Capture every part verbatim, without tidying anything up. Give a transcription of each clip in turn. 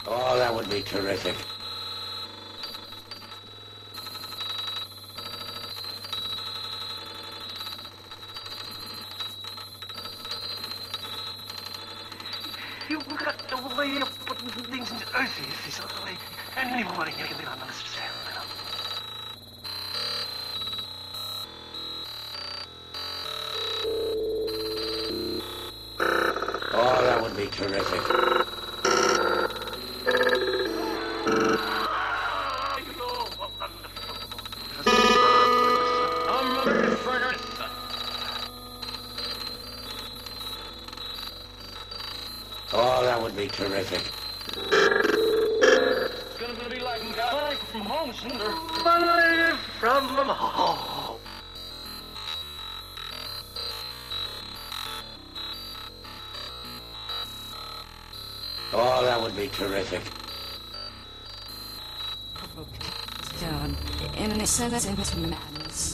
Oh, that would be terrific. You've got the way of putting things into earth is the way anybody can understand. Oh, that would be terrific. Oh, that would be terrific. It's gonna be like money from home sooner. Money from home. Oh, that would be terrific. Down. And it said that's into madness.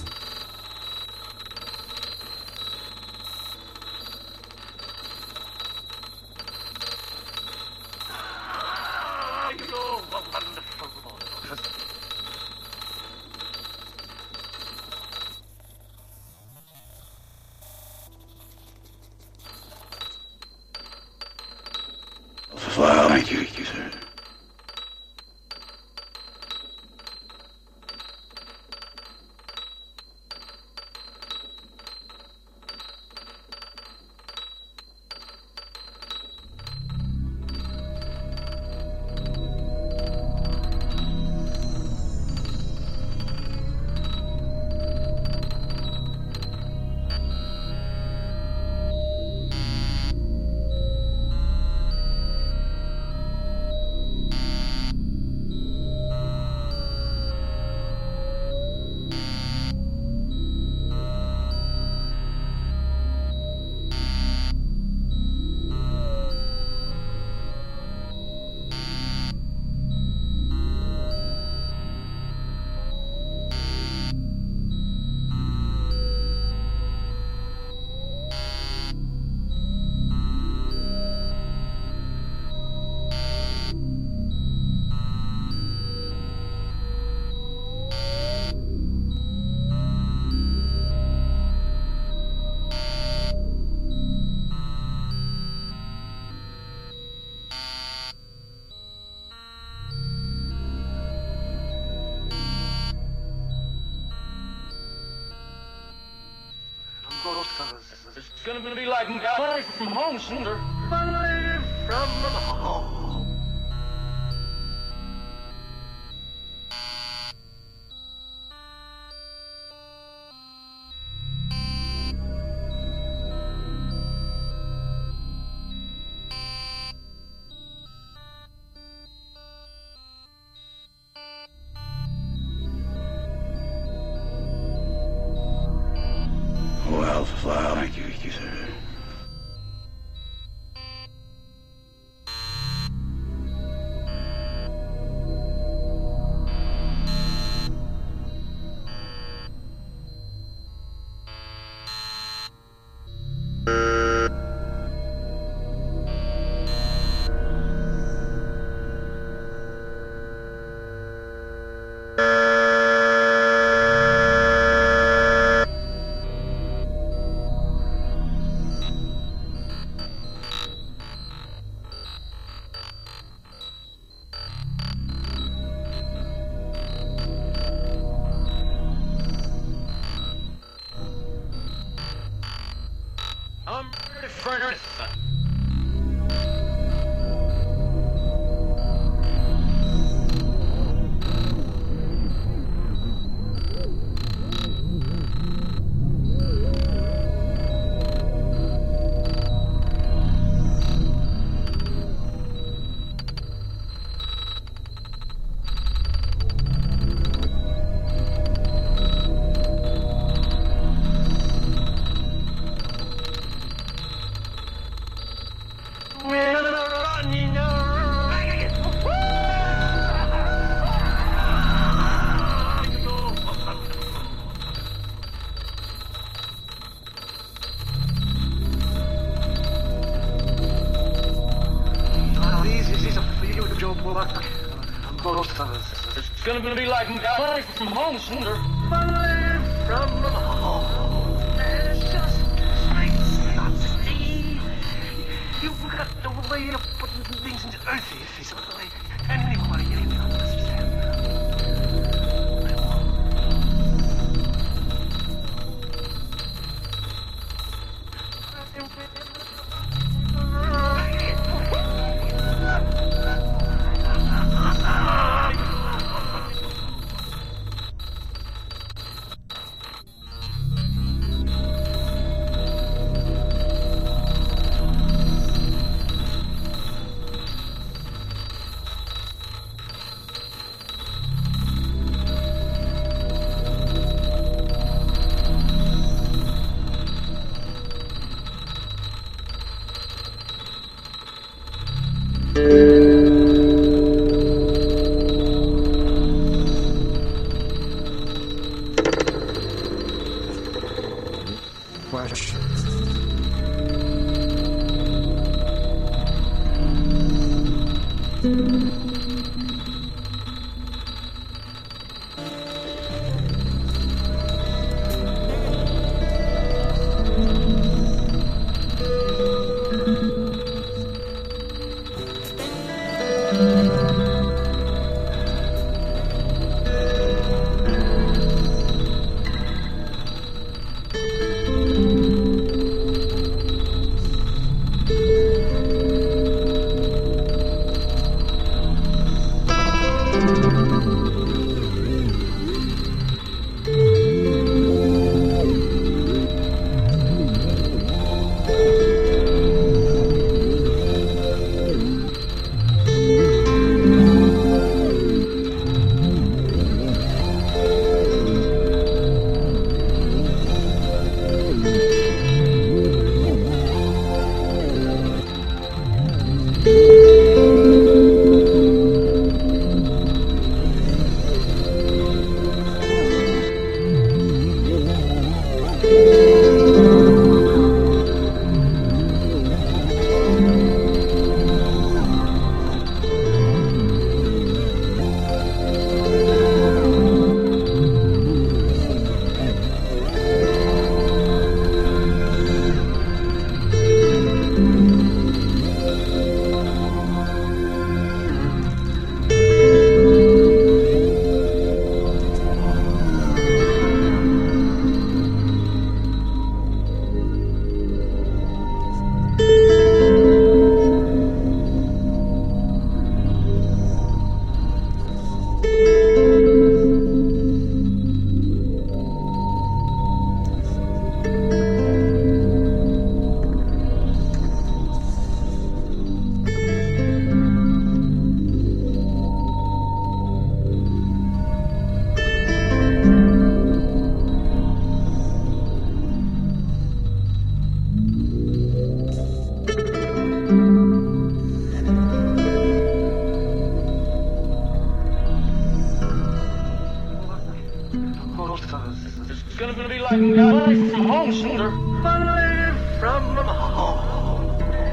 Well, thank you, thank you, sir. It's gonna be like money from home sooner. Money from home. Well, well, thank you, thank you, sir. like most of us. It's gonna be like life from home sooner. Life from home. It's just it's not see. You've got the way of putting things into earthy, if you sort of like anybody can understand. Questions. It's gonna be like life from home sooner. Life from home.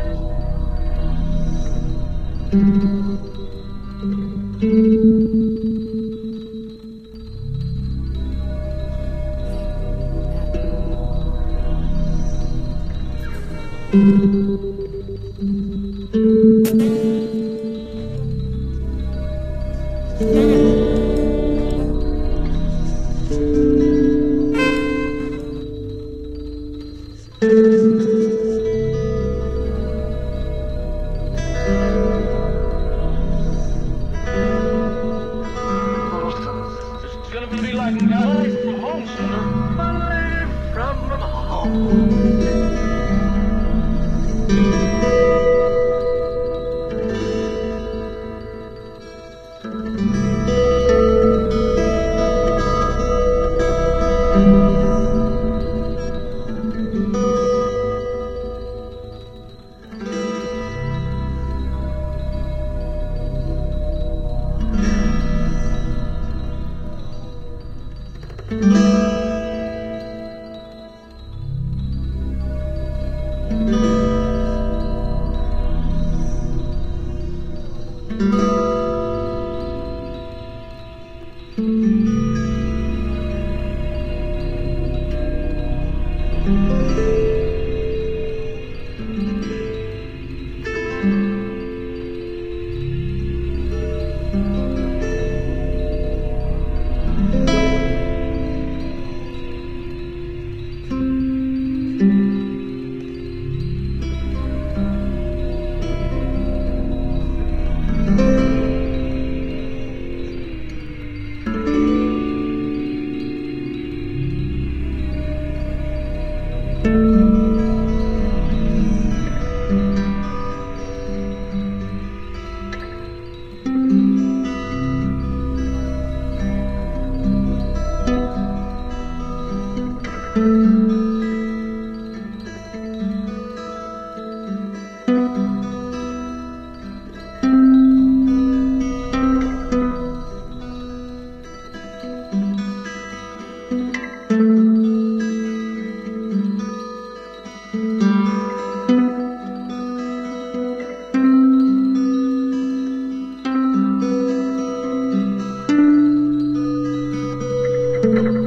It's gonna be like life from home sooner. Life from home. Questions. Thank you.